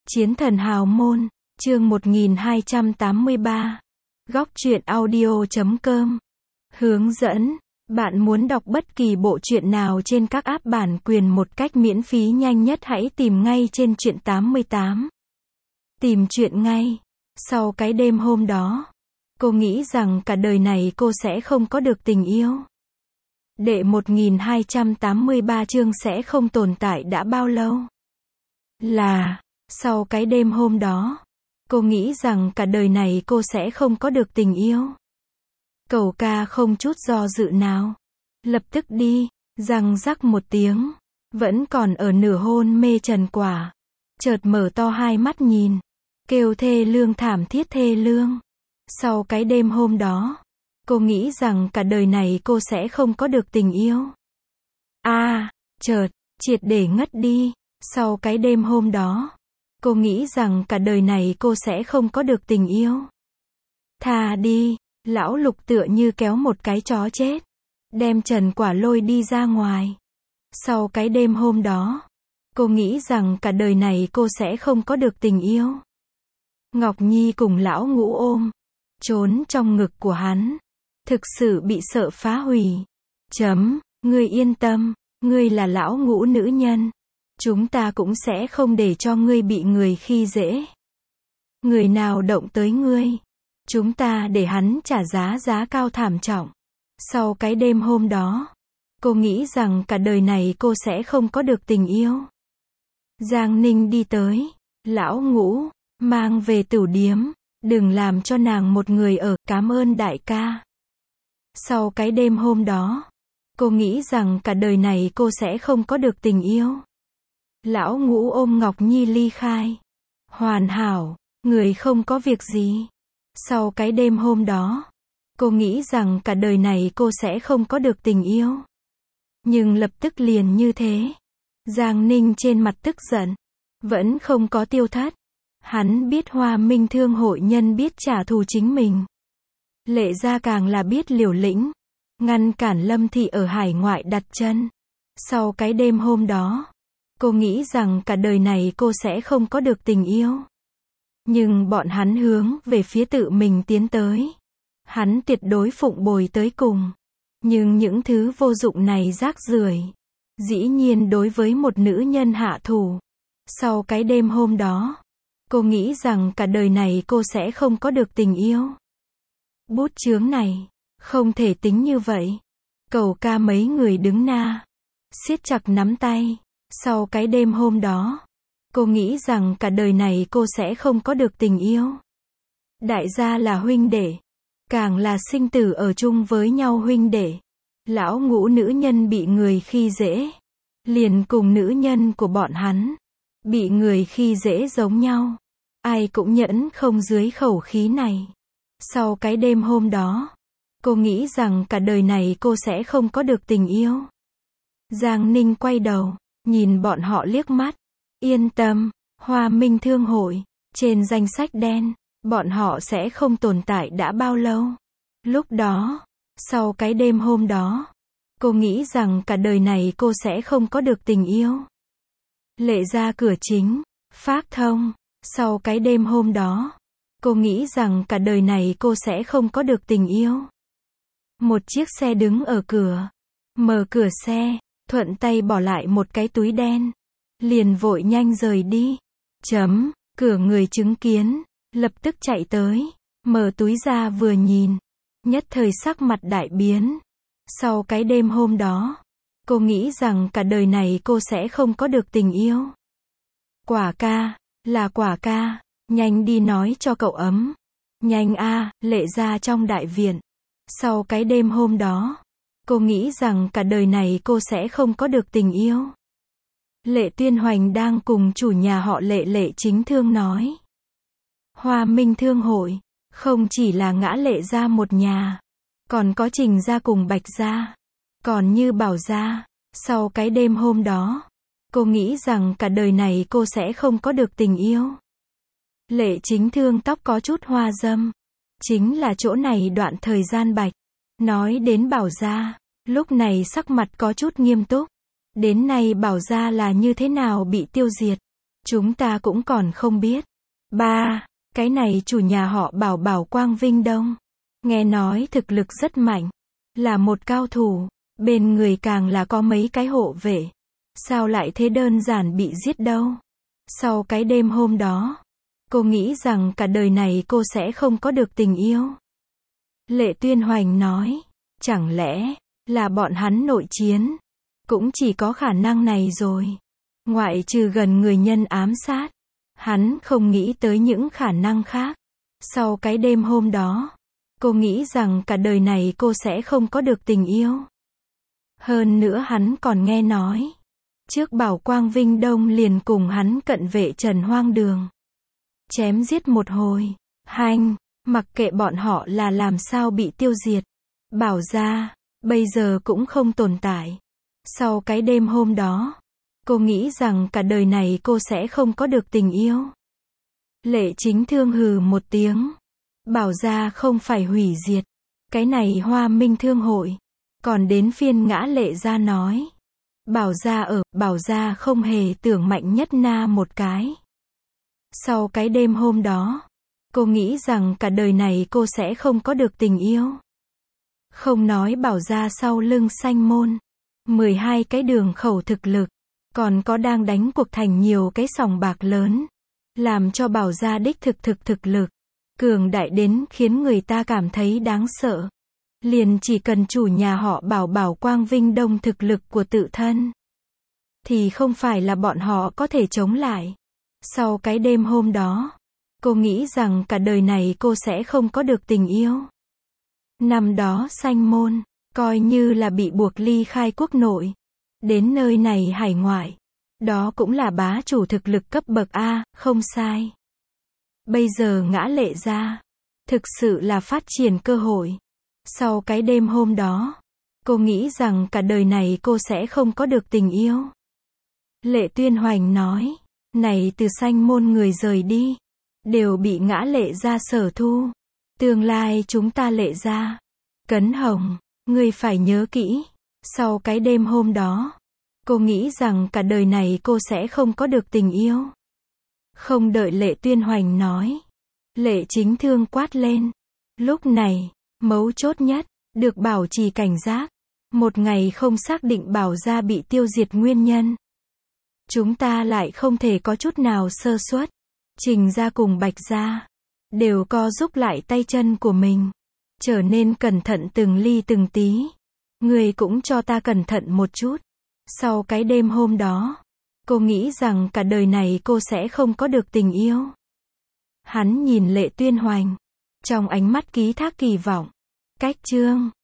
Chiến thần hào môn, chương 1283. Góc truyện audio.com. Hướng dẫn. Bạn muốn đọc bất kỳ bộ truyện nào trên các app bản quyền một cách miễn phí nhanh nhất hãy tìm ngay trên truyện 88. Tìm truyện ngay. Sau cái đêm hôm đó, cô nghĩ rằng cả đời này cô sẽ không có được tình yêu. Đệ 1283 chương sẽ không tồn tại đã bao lâu. Sau cái đêm hôm đó, cô nghĩ rằng cả đời này cô sẽ không có được tình yêu. Cẩu ca không chút do dự nào. Lập tức đi, răng rắc một tiếng. Vẫn còn ở nửa hôn mê Trần Quả. Chợt mở to hai mắt nhìn. Kêu thê lương thảm thiết thê lương. Sau cái đêm hôm đó, cô nghĩ rằng cả đời này cô sẽ không có được tình yêu. Chợt, triệt để ngất đi. Sau cái đêm hôm đó, cô nghĩ rằng cả đời này cô sẽ không có được tình yêu. Thà đi, lão Lục tựa như kéo một cái chó chết. Đem Trần Quả lôi đi ra ngoài. Sau cái đêm hôm đó, cô nghĩ rằng cả đời này cô sẽ không có được tình yêu. Ngọc Nhi cùng lão Ngũ ôm, trốn trong ngực của hắn. Thực sự bị sợ phá hủy. Ngươi yên tâm, ngươi là lão Ngũ nữ nhân. Chúng ta cũng sẽ không để cho ngươi bị người khi dễ. Người nào động tới ngươi, chúng ta để hắn trả giá cao thảm trọng. Sau cái đêm hôm đó, cô nghĩ rằng cả đời này cô sẽ không có được tình yêu. Giang Ninh đi tới. Lão Ngũ, mang về tửu điếm. Đừng làm cho nàng một người ở, cảm ơn đại ca. Sau cái đêm hôm đó, cô nghĩ rằng cả đời này cô sẽ không có được tình yêu. Lão Ngũ ôm Ngọc Nhi ly khai. Hoàn hảo, người không có việc gì. Sau cái đêm hôm đó, cô nghĩ rằng cả đời này cô sẽ không có được tình yêu. Nhưng lập tức liền như thế. Giang Ninh trên mặt tức giận. Vẫn không có tiêu thất. Hắn biết Hoa Minh Thương hội nhân biết trả thù chính mình. Lệ gia càng là biết liều lĩnh. Ngăn cản Lâm Thị ở hải ngoại đặt chân. Sau cái đêm hôm đó, cô nghĩ rằng cả đời này cô sẽ không có được tình yêu. Nhưng bọn hắn hướng về phía tự mình tiến tới. Hắn tuyệt đối phụng bồi tới cùng. Nhưng những thứ vô dụng này rác rưởi, dĩ nhiên đối với một nữ nhân hạ thủ. Sau cái đêm hôm đó, cô nghĩ rằng cả đời này cô sẽ không có được tình yêu. Bút chướng này, không thể tính như vậy. Cẩu ca mấy người đứng na, siết chặt nắm tay. Sau cái đêm hôm đó, cô nghĩ rằng cả đời này cô sẽ không có được tình yêu. Đại gia là huynh đệ, càng là sinh tử ở chung với nhau huynh đệ. Lão Ngũ nữ nhân bị người khi dễ, liền cùng nữ nhân của bọn hắn bị người khi dễ giống nhau. Ai cũng nhẫn không dưới khẩu khí này. Sau cái đêm hôm đó, cô nghĩ rằng cả đời này cô sẽ không có được tình yêu. Giang Ninh quay đầu, nhìn bọn họ liếc mắt. Yên tâm, Hoa Minh Thương hội, trên danh sách đen, bọn họ sẽ không tồn tại đã bao lâu. Lúc đó, sau cái đêm hôm đó, cô nghĩ rằng cả đời này cô sẽ không có được tình yêu. Lệ ra cửa chính, phác thông. Sau cái đêm hôm đó, cô nghĩ rằng cả đời này cô sẽ không có được tình yêu. Một chiếc xe đứng ở cửa. Mở cửa xe, thuận tay bỏ lại một cái túi đen. Liền vội nhanh rời đi. Cửa người chứng kiến, lập tức chạy tới. Mở túi ra vừa nhìn. Nhất thời sắc mặt đại biến. Sau cái đêm hôm đó, cô nghĩ rằng cả đời này cô sẽ không có được tình yêu. Quả ca, là Quả ca, nhanh đi nói cho cậu ấm. Nhanh Lệ ra trong đại viện. Sau cái đêm hôm đó, cô nghĩ rằng cả đời này cô sẽ không có được tình yêu. Lệ Tuyên Hoành đang cùng chủ nhà họ Lệ Lệ Chính Thương nói. Hoa Minh Thương hội, không chỉ là ngã Lệ gia một nhà, còn có Trình gia cùng Bạch gia, còn Như Bảo gia. Sau cái đêm hôm đó, cô nghĩ rằng cả đời này cô sẽ không có được tình yêu. Lệ Chính Thương tóc có chút hoa dâm. Chính là chỗ này đoạn thời gian Bạch nói đến Bảo gia, lúc này sắc mặt có chút nghiêm túc. Đến nay Bảo gia là như thế nào bị tiêu diệt. Chúng ta cũng còn không biết. Ba, cái này chủ nhà họ Bảo Bảo Quang Vinh Đông. Nghe nói thực lực rất mạnh. Là một cao thủ. Bên người càng là có mấy cái hộ vệ. Sao lại thế đơn giản bị giết đâu. Sau cái đêm hôm đó, cô nghĩ rằng cả đời này cô sẽ không có được tình yêu. Lệ Tuyên Hoành nói. Chẳng lẽ là bọn hắn nội chiến? Cũng chỉ có khả năng này rồi. Ngoại trừ gần người nhân ám sát. Hắn không nghĩ tới những khả năng khác. Sau cái đêm hôm đó, cô nghĩ rằng cả đời này cô sẽ không có được tình yêu. Hơn nữa hắn còn nghe nói. Trước Bảo Quang Vinh Đông liền cùng hắn cận vệ Trần Hoang Đường. Chém giết một hồi. Hanh, mặc kệ bọn họ là làm sao bị tiêu diệt. Bảo gia, bây giờ cũng không tồn tại. Sau cái đêm hôm đó, cô nghĩ rằng cả đời này cô sẽ không có được tình yêu. Lệ Chính Thương hừ một tiếng. Bảo gia không phải hủy diệt. Cái này Hoa Minh Thương hội. Còn đến phiên Ngã Lệ gia nói. Bảo gia không hề tưởng mạnh nhất na một cái. Sau cái đêm hôm đó, cô nghĩ rằng cả đời này cô sẽ không có được tình yêu. Không nói Bảo gia sau lưng Sanh Môn. 12 cái đường khẩu thực lực. Còn có đang đánh cuộc thành nhiều cái sòng bạc lớn. Làm cho Bảo gia đích thực lực. Cường đại đến khiến người ta cảm thấy đáng sợ. Liền chỉ cần chủ nhà họ Bảo Quang Vinh Đông thực lực của tự thân. Thì không phải là bọn họ có thể chống lại. Sau cái đêm hôm đó, cô nghĩ rằng cả đời này cô sẽ không có được tình yêu. Năm đó Sanh Môn, coi như là bị buộc ly khai quốc nội. Đến nơi này hải ngoại. Đó cũng là bá chủ thực lực cấp bậc A, không sai. Bây giờ Ngã Lệ gia, thực sự là phát triển cơ hội. Sau cái đêm hôm đó, cô nghĩ rằng cả đời này cô sẽ không có được tình yêu. Lệ Tuyên Hoành nói, này từ Sanh Môn người rời đi, đều bị Ngã Lệ gia sở thu. Tương lai chúng ta Lệ gia. Cấn Hồng, ngươi phải nhớ kỹ. Sau cái đêm hôm đó, cô nghĩ rằng cả đời này cô sẽ không có được tình yêu. Không đợi Lệ Tuyên Hoành nói. Lệ Chính Thương quát lên. Lúc này, mấu chốt nhất, được bảo trì cảnh giác. Một ngày không xác định Bảo gia bị tiêu diệt nguyên nhân. Chúng ta lại không thể có chút nào sơ suất. Trình gia cùng Bạch gia đều co giúp lại tay chân của mình. Trở nên cẩn thận từng ly từng tí. Người cũng cho ta cẩn thận một chút. Sau cái đêm hôm đó, cô nghĩ rằng cả đời này cô sẽ không có được tình yêu. Hắn nhìn Lệ Tuyên Hoành. Trong ánh mắt ký thác kỳ vọng. Cách chương